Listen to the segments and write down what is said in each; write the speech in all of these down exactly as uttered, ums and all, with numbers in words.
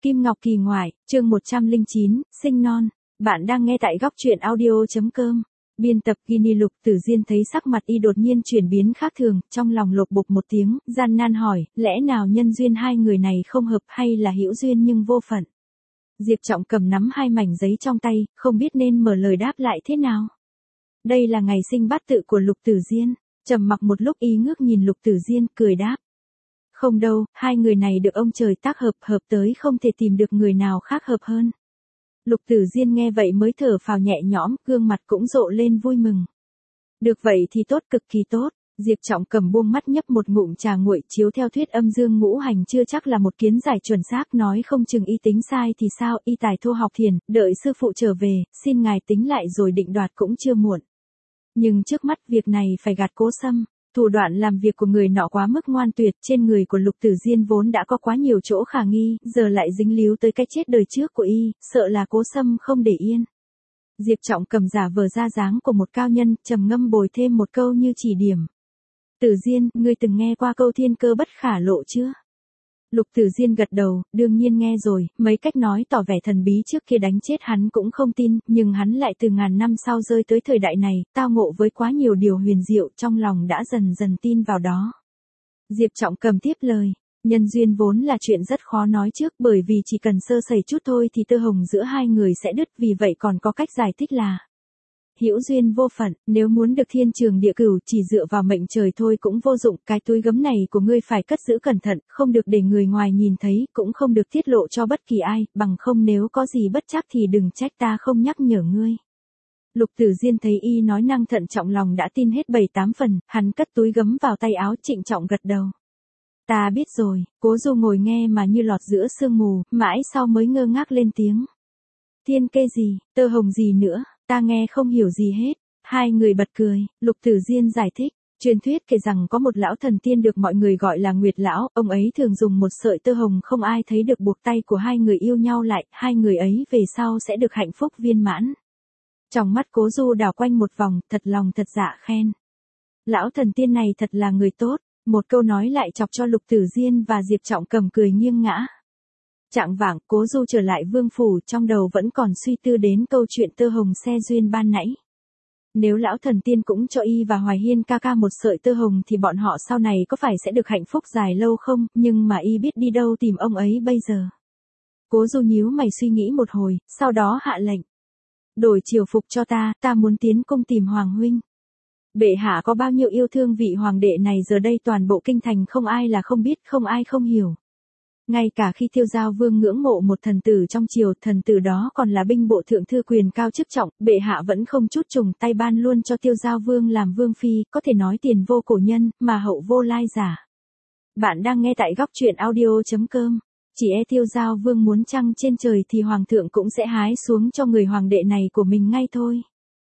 Kim Ngọc Kỳ ngoại, chương một trăm lẻ chín, sinh non. Bạn đang nghe tại góc truyện audio.com. Biên tập Guinea. Lục Tử Diên thấy sắc mặt y đột nhiên chuyển biến khác thường, trong lòng lột bột một tiếng, gian nan hỏi, lẽ nào nhân duyên hai người này không hợp hay là hữu duyên nhưng vô phận? Diệp Trọng cầm nắm hai mảnh giấy trong tay, không biết nên mở lời đáp lại thế nào. Đây là ngày sinh bát tự của Lục Tử Diên. Trầm mặc một lúc y ngước nhìn Lục Tử Diên, cười đáp. Không đâu, hai người này được ông trời tác hợp, hợp tới không thể tìm được người nào khác hợp hơn. Lục Tử Diên nghe vậy mới thở phào nhẹ nhõm, gương mặt cũng rộ lên vui mừng. Được vậy thì tốt, cực kỳ tốt. Diệp Trọng cầm buông mắt nhấp một ngụm trà nguội, chiếu theo thuyết âm dương ngũ hành chưa chắc là một kiến giải chuẩn xác, nói không chừng y tính sai thì sao, y tài thô học thiền, đợi sư phụ trở về, xin ngài tính lại rồi định đoạt cũng chưa muộn. Nhưng trước mắt việc này phải gạt Cố Sâm. Thủ đoạn làm việc của người nọ quá mức ngoan tuyệt, trên người của Lục Tử Diên vốn đã có quá nhiều chỗ khả nghi, giờ lại dính líu tới cái chết đời trước của y, sợ là Cố Sâm không để yên. Diệp Trọng cầm giả vờ ra dáng của một cao nhân, trầm ngâm bồi thêm một câu như chỉ điểm. Tử Diên, ngươi từng nghe qua câu thiên cơ bất khả lộ chưa? Lục Tử Diên gật đầu, đương nhiên nghe rồi, mấy cách nói tỏ vẻ thần bí trước kia đánh chết hắn cũng không tin, nhưng hắn lại từ ngàn năm sau rơi tới thời đại này, tao ngộ với quá nhiều điều huyền diệu, trong lòng đã dần dần tin vào đó. Diệp Trọng cầm tiếp lời, nhân duyên vốn là chuyện rất khó nói trước, bởi vì chỉ cần sơ sẩy chút thôi thì tơ hồng giữa hai người sẽ đứt, vì vậy còn có cách giải thích là hữu duyên vô phận, nếu muốn được thiên trường địa cửu chỉ dựa vào mệnh trời thôi cũng vô dụng, cái túi gấm này của ngươi phải cất giữ cẩn thận, không được để người ngoài nhìn thấy, cũng không được tiết lộ cho bất kỳ ai, bằng không nếu có gì bất trắc thì đừng trách ta không nhắc nhở ngươi. Lục Tử Diên thấy y nói năng thận trọng, lòng đã tin hết bảy tám phần, hắn cất túi gấm vào tay áo, trịnh trọng gật đầu. Ta biết rồi. Cố Du ngồi nghe mà như lọt giữa sương mù, mãi sau mới ngơ ngác lên tiếng. Thiên kê gì, tơ hồng gì nữa? Ta nghe không hiểu gì hết. Hai người bật cười. Lục Tử Diên giải thích. Truyền thuyết kể rằng có một lão thần tiên được mọi người gọi là Nguyệt Lão, ông ấy thường dùng một sợi tơ hồng không ai thấy được buộc tay của hai người yêu nhau lại, hai người ấy về sau sẽ được hạnh phúc viên mãn. Trong mắt Cố Du đảo quanh một vòng, thật lòng thật dạ khen. Lão thần tiên này thật là người tốt. Một câu nói lại chọc cho Lục Tử Diên và Diệp Trọng cầm cười nghiêng ngã. Chạng vạng, Cố Du trở lại vương phủ, trong đầu vẫn còn suy tư đến câu chuyện tơ hồng xe duyên ban nãy. Nếu lão thần tiên cũng cho y và Hoài Hiên ca ca một sợi tơ hồng thì bọn họ sau này có phải sẽ được hạnh phúc dài lâu không, nhưng mà y biết đi đâu tìm ông ấy bây giờ. Cố Du nhíu mày suy nghĩ một hồi, sau đó hạ lệnh. Đổi triều phục cho ta, ta muốn tiến cung tìm Hoàng huynh. Bệ hạ có bao nhiêu yêu thương vị hoàng đệ này, giờ đây toàn bộ kinh thành không ai là không biết, không ai không hiểu. Ngay cả khi Tiêu Giao Vương ngưỡng mộ một thần tử trong triều, thần tử đó còn là binh bộ thượng thư quyền cao chức trọng, bệ hạ vẫn không chút trùng tay ban luôn cho Tiêu Giao Vương làm vương phi, có thể nói tiền vô cổ nhân, mà hậu vô lai giả. Bạn đang nghe tại góc truyện audio.com. Chỉ e Tiêu Giao Vương muốn trăng trên trời thì hoàng thượng cũng sẽ hái xuống cho người hoàng đệ này của mình ngay thôi.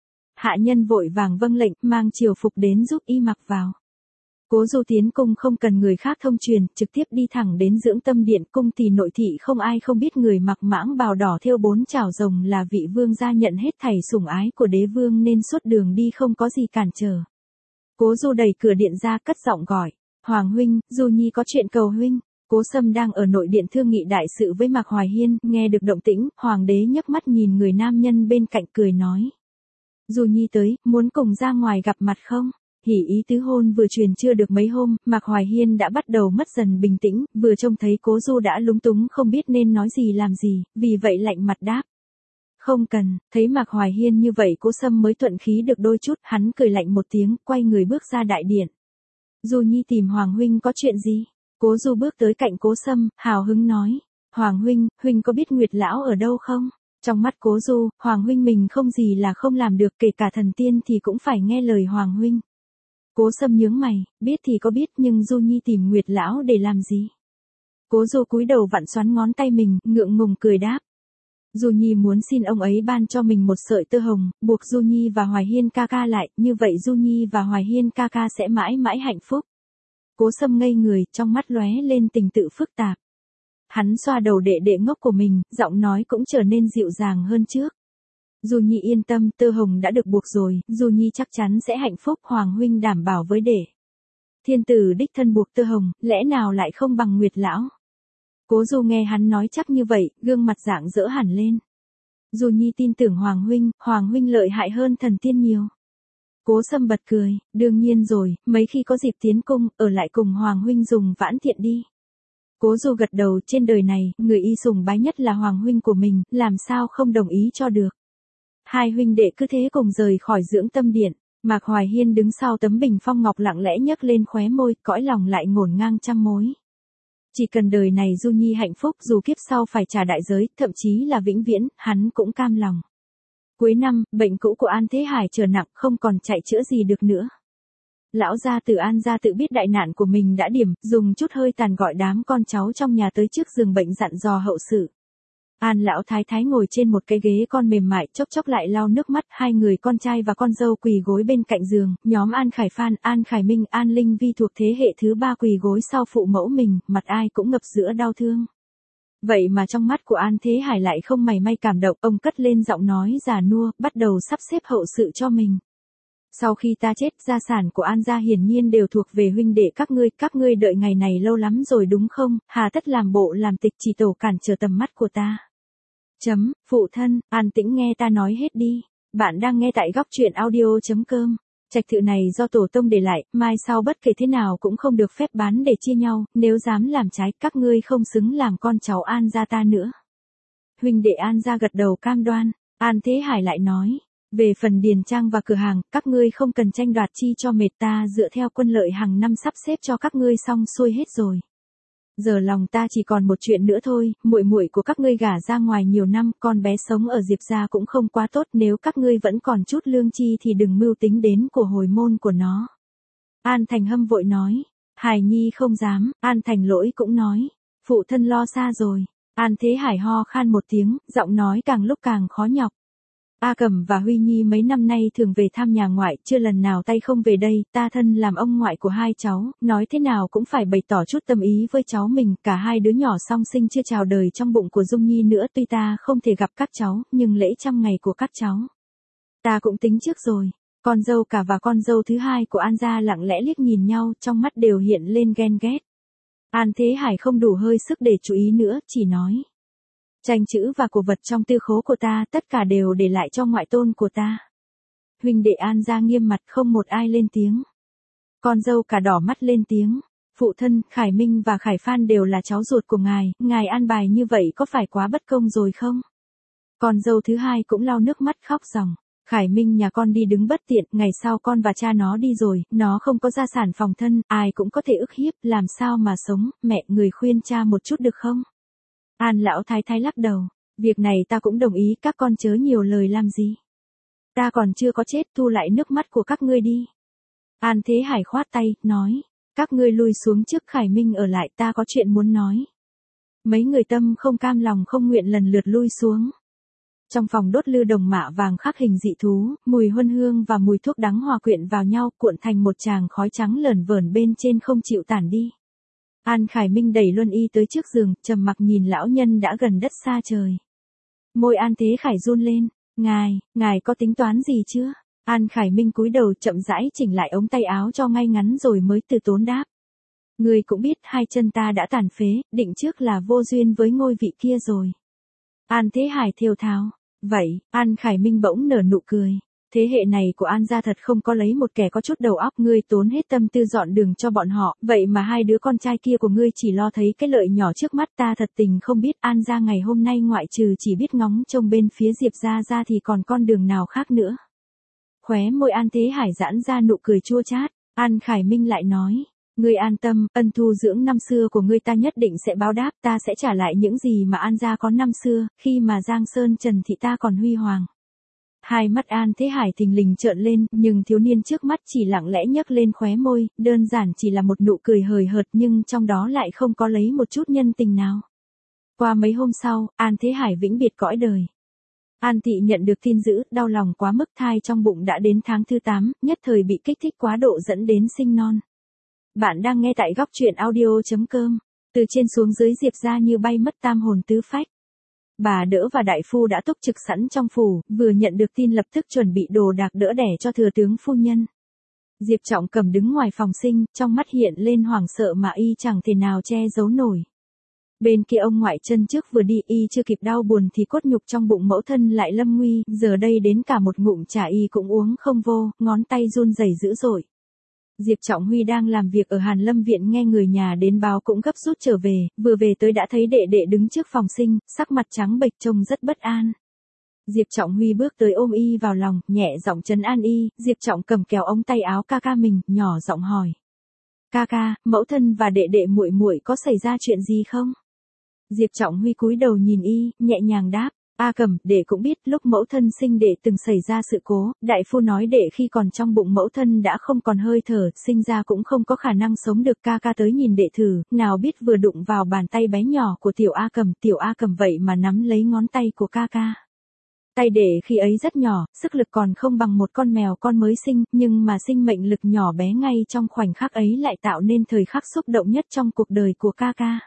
Hạ nhân vội vàng vâng lệnh, mang triều phục đến giúp y mặc vào. Cố Du tiến cung không cần người khác thông truyền, trực tiếp đi thẳng đến Dưỡng Tâm Điện. Cung tỷ nội thị không ai không biết người mặc mãng bào đỏ thêu bốn chảo rồng là vị vương gia nhận hết thảy sủng ái của đế vương nên suốt đường đi không có gì cản trở. Cố Du đẩy cửa điện ra, cất giọng gọi, Hoàng huynh, Du Nhi có chuyện cầu huynh. Cố Sâm đang ở nội điện thương nghị đại sự với Mạc Hoài Hiên, nghe được động tĩnh, hoàng đế nhấc mắt nhìn người nam nhân bên cạnh cười nói. Du Nhi tới, muốn cùng ra ngoài gặp mặt không? Hỉ ý tứ hôn vừa truyền chưa được mấy hôm, Mạc Hoài Hiên đã bắt đầu mất dần bình tĩnh, vừa trông thấy Cố Du đã lúng túng không biết nên nói gì làm gì, vì vậy lạnh mặt đáp. Không cần. Thấy Mạc Hoài Hiên như vậy, Cố Sâm mới thuận khí được đôi chút, hắn cười lạnh một tiếng, quay người bước ra đại điện. Du Nhi tìm Hoàng huynh có chuyện gì? Cố Du bước tới cạnh Cố Sâm, hào hứng nói. Hoàng huynh, huynh có biết Nguyệt Lão ở đâu không? Trong mắt Cố Du, Hoàng huynh mình không gì là không làm được, kể cả thần tiên thì cũng phải nghe lời Hoàng huynh. Cố Sâm nhướng mày, biết thì có biết, nhưng Du Nhi tìm Nguyệt Lão để làm gì? Cố Du cúi đầu vặn xoắn ngón tay mình, ngượng ngùng cười đáp. Du Nhi muốn xin ông ấy ban cho mình một sợi tơ hồng, buộc Du Nhi và Hoài Hiên ca ca lại, như vậy Du Nhi và Hoài Hiên ca ca sẽ mãi mãi hạnh phúc. Cố Sâm ngây người, trong mắt lóe lên tình tự phức tạp. Hắn xoa đầu đệ đệ ngốc của mình, giọng nói cũng trở nên dịu dàng hơn trước. Du Nhi yên tâm, tơ hồng đã được buộc rồi, Du Nhi chắc chắn sẽ hạnh phúc, Hoàng huynh đảm bảo với đệ. Thiên tử đích thân buộc tơ hồng, lẽ nào lại không bằng Nguyệt Lão? Cố Du nghe hắn nói chắc như vậy, gương mặt rạng rỡ hẳn lên. Du Nhi tin tưởng Hoàng huynh, Hoàng huynh lợi hại hơn thần tiên nhiều. Cố Sâm bật cười, đương nhiên rồi, mấy khi có dịp tiến cung, ở lại cùng Hoàng huynh dùng vãn thiện đi. Cố Du gật đầu, trên đời này, người y sùng bái nhất là Hoàng huynh của mình, làm sao không đồng ý cho được. Hai huynh đệ cứ thế cùng rời khỏi dưỡng tâm điện, Mạc Hoài Hiên đứng sau tấm bình phong ngọc lặng lẽ nhấc lên khóe môi, cõi lòng lại ngổn ngang trăm mối. Chỉ cần đời này Du Nhi hạnh phúc, dù kiếp sau phải trả đại giới, thậm chí là vĩnh viễn, hắn cũng cam lòng. Cuối năm, bệnh cũ của An Thế Hải trở nặng, không còn chạy chữa gì được nữa. Lão gia tử An gia tự biết đại nạn của mình đã điểm, dùng chút hơi tàn gọi đám con cháu trong nhà tới trước giường bệnh dặn dò hậu sự. An lão thái thái ngồi trên một cái ghế con mềm mại, chốc chốc lại lau nước mắt, hai người con trai và con dâu quỳ gối bên cạnh giường, nhóm An Khải Phan, An Khải Minh, An Linh Vi thuộc thế hệ thứ ba quỳ gối sau phụ mẫu mình, mặt ai cũng ngập giữa đau thương. Vậy mà trong mắt của An Thế Hải lại không mảy may cảm động, ông cất lên giọng nói già nua, bắt đầu sắp xếp hậu sự cho mình. Sau khi ta chết, gia sản của An gia hiển nhiên đều thuộc về huynh đệ các ngươi, các ngươi đợi ngày này lâu lắm rồi đúng không, hà tất làm bộ làm tịch chỉ tổ cản trở tầm mắt của ta. Chấm, phụ thân, an tĩnh nghe ta nói hết đi. Bạn đang nghe tại góc truyện audio chấm com. Trạch thự này do tổ tông để lại, mai sau bất kể thế nào cũng không được phép bán để chia nhau, nếu dám làm trái, các ngươi không xứng làm con cháu An gia ta nữa. Huynh đệ An gia gật đầu cam đoan, An Thế Hải lại nói, về phần điền trang và cửa hàng, các ngươi không cần tranh đoạt chi cho mệt, ta dựa theo quân lợi hàng năm sắp xếp cho các ngươi xong xuôi hết rồi. Giờ lòng ta chỉ còn một chuyện nữa thôi, muội muội của các ngươi gả ra ngoài nhiều năm, con bé sống ở Diệp gia cũng không quá tốt, nếu các ngươi vẫn còn chút lương chi thì đừng mưu tính đến của hồi môn của nó. An Thành Hâm vội nói, Hải Nhi không dám, An Thành Lỗi cũng nói, phụ thân lo xa rồi. An Thế Hải ho khan một tiếng, giọng nói càng lúc càng khó nhọc. A Cẩm và Huy Nhi mấy năm nay thường về thăm nhà ngoại, chưa lần nào tay không về đây, ta thân làm ông ngoại của hai cháu, nói thế nào cũng phải bày tỏ chút tâm ý với cháu mình, cả hai đứa nhỏ song sinh chưa chào đời trong bụng của Dung Nhi nữa, tuy ta không thể gặp các cháu, nhưng lễ trăm ngày của các cháu, ta cũng tính trước rồi. Con dâu cả và con dâu thứ hai của An gia lặng lẽ liếc nhìn nhau, trong mắt đều hiện lên ghen ghét. An Thế Hải không đủ hơi sức để chú ý nữa, chỉ nói. Tranh chữ và cổ vật trong tư khố của ta, tất cả đều để lại cho ngoại tôn của ta. Huynh đệ An gia nghiêm mặt, không một ai lên tiếng. Con dâu cả đỏ mắt lên tiếng. Phụ thân, Khải Minh và Khải Phan đều là cháu ruột của ngài, ngài an bài như vậy có phải quá bất công rồi không? Con dâu thứ hai cũng lau nước mắt khóc ròng. Khải Minh nhà con đi đứng bất tiện, ngày sau con và cha nó đi rồi, nó không có gia sản phòng thân, ai cũng có thể ức hiếp, làm sao mà sống, mẹ người khuyên cha một chút được không? An lão thái thái lắc đầu, việc này ta cũng đồng ý, các con chớ nhiều lời làm gì. Ta còn chưa có chết, thu lại nước mắt của các ngươi đi. An Thế Hải khoát tay, nói, các ngươi lui xuống trước, Khải Minh ở lại, ta có chuyện muốn nói. Mấy người tâm không cam lòng không nguyện lần lượt lui xuống. Trong phòng đốt lư đồng mạ vàng khắc hình dị thú, mùi huân hương và mùi thuốc đắng hòa quyện vào nhau, cuộn thành một tràng khói trắng lởn vởn bên trên không chịu tản đi. An Khải Minh đẩy Luân Y tới trước giường, trầm mặc nhìn lão nhân đã gần đất xa trời. Môi An Thế Khải run lên, ngài, ngài có tính toán gì chưa? An Khải Minh cúi đầu chậm rãi chỉnh lại ống tay áo cho ngay ngắn rồi mới từ tốn đáp. Ngươi cũng biết hai chân ta đã tàn phế, định trước là vô duyên với ngôi vị kia rồi. An Thế Hải thều thào. Vậy, An Khải Minh bỗng nở nụ cười. Thế hệ này của An gia thật không có lấy một kẻ có chút đầu óc, ngươi tốn hết tâm tư dọn đường cho bọn họ, vậy mà hai đứa con trai kia của ngươi chỉ lo thấy cái lợi nhỏ trước mắt, ta thật tình không biết An gia ngày hôm nay ngoại trừ chỉ biết ngóng trông bên phía Diệp gia ra thì còn con đường nào khác nữa. Khóe môi An Thế Hải giãn ra nụ cười chua chát, An Khải Minh lại nói, ngươi an tâm, ân thu dưỡng năm xưa của ngươi ta nhất định sẽ báo đáp, ta sẽ trả lại những gì mà An gia có năm xưa, khi mà Giang Sơn Trần thị ta còn huy hoàng. Hai mắt An Thế Hải thình lình trợn lên, nhưng thiếu niên trước mắt chỉ lặng lẽ nhấc lên khóe môi, đơn giản chỉ là một nụ cười hời hợt nhưng trong đó lại không có lấy một chút nhân tình nào. Qua mấy hôm sau, An Thế Hải vĩnh biệt cõi đời. An Thị nhận được tin dữ, đau lòng quá mức, thai trong bụng đã đến tháng thứ tám, nhất thời bị kích thích quá độ dẫn đến sinh non. Bạn đang nghe tại góc truyện audio chấm com. Từ trên xuống dưới Diệp gia như bay mất tam hồn tứ phách. Bà đỡ và đại phu đã túc trực sẵn trong phủ, vừa nhận được tin lập tức chuẩn bị đồ đạc đỡ đẻ cho thừa tướng phu nhân. Diệp Trọng Cầm đứng ngoài phòng sinh, trong mắt hiện lên hoảng sợ mà y chẳng thể nào che giấu nổi. Bên kia ông ngoại chân trước vừa đi, y chưa kịp đau buồn thì cốt nhục trong bụng mẫu thân lại lâm nguy, giờ đây đến cả một ngụm trà y cũng uống không vô, ngón tay run rẩy dữ dội. Diệp Trọng Huy đang làm việc ở Hàn Lâm Viện nghe người nhà đến báo cũng gấp rút trở về, vừa về tới đã thấy đệ đệ đứng trước phòng sinh, sắc mặt trắng bệch trông rất bất an. Diệp Trọng Huy bước tới ôm y vào lòng, nhẹ giọng trấn an y, Diệp Trọng cầm kéo ống tay áo ca ca mình, nhỏ giọng hỏi. Ca ca, mẫu thân và đệ đệ muội muội có xảy ra chuyện gì không? Diệp Trọng Huy cúi đầu nhìn y, nhẹ nhàng đáp. A Cẩm, đệ cũng biết lúc mẫu thân sinh đệ từng xảy ra sự cố, đại phu nói đệ khi còn trong bụng mẫu thân đã không còn hơi thở, sinh ra cũng không có khả năng sống được. Ca ca tới nhìn đệ thử, nào biết vừa đụng vào bàn tay bé nhỏ của tiểu A Cẩm, tiểu A Cẩm vậy mà nắm lấy ngón tay của ca ca. Tay đệ khi ấy rất nhỏ, sức lực còn không bằng một con mèo con mới sinh, nhưng mà sinh mệnh lực nhỏ bé ngay trong khoảnh khắc ấy lại tạo nên thời khắc xúc động nhất trong cuộc đời của ca ca.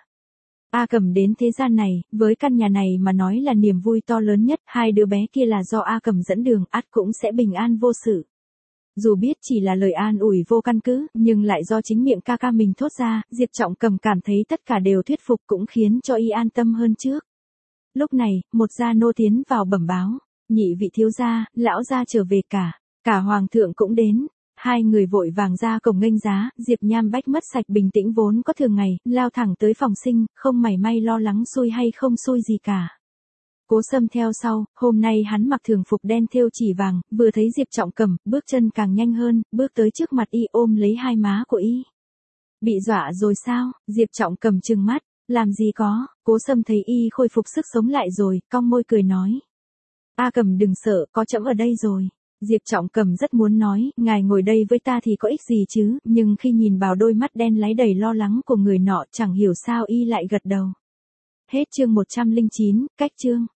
A Cẩm đến thế gian này, với căn nhà này mà nói là niềm vui to lớn nhất, hai đứa bé kia là do A Cẩm dẫn đường, ắt cũng sẽ bình an vô sự. Dù biết chỉ là lời an ủi vô căn cứ, nhưng lại do chính miệng ca ca mình thốt ra, Diệp Trọng Cầm cảm thấy tất cả đều thuyết phục cũng khiến cho y an tâm hơn trước. Lúc này, một gia nô tiến vào bẩm báo, nhị vị thiếu gia, lão gia trở về cả, cả hoàng thượng cũng đến. Hai người vội vàng ra cổng nghênh giá, Diệp Nham Bách mất sạch bình tĩnh vốn có thường ngày, lao thẳng tới phòng sinh, không mảy may lo lắng xui hay không xui gì cả. Cố Sâm theo sau, hôm nay hắn mặc thường phục đen thêu chỉ vàng, vừa thấy Diệp Trọng Cầm, bước chân càng nhanh hơn, bước tới trước mặt y ôm lấy hai má của y. Bị dọa rồi sao? Diệp Trọng Cầm trừng mắt, làm gì có, Cố Sâm thấy y khôi phục sức sống lại rồi, cong môi cười nói. A Cầm đừng sợ, có trẫm ở đây rồi. Diệp Trọng Cầm rất muốn nói, ngài ngồi đây với ta thì có ích gì chứ, nhưng khi nhìn vào đôi mắt đen láy đầy lo lắng của người nọ chẳng hiểu sao y lại gật đầu. Hết chương một trăm lẻ chín, cách chương.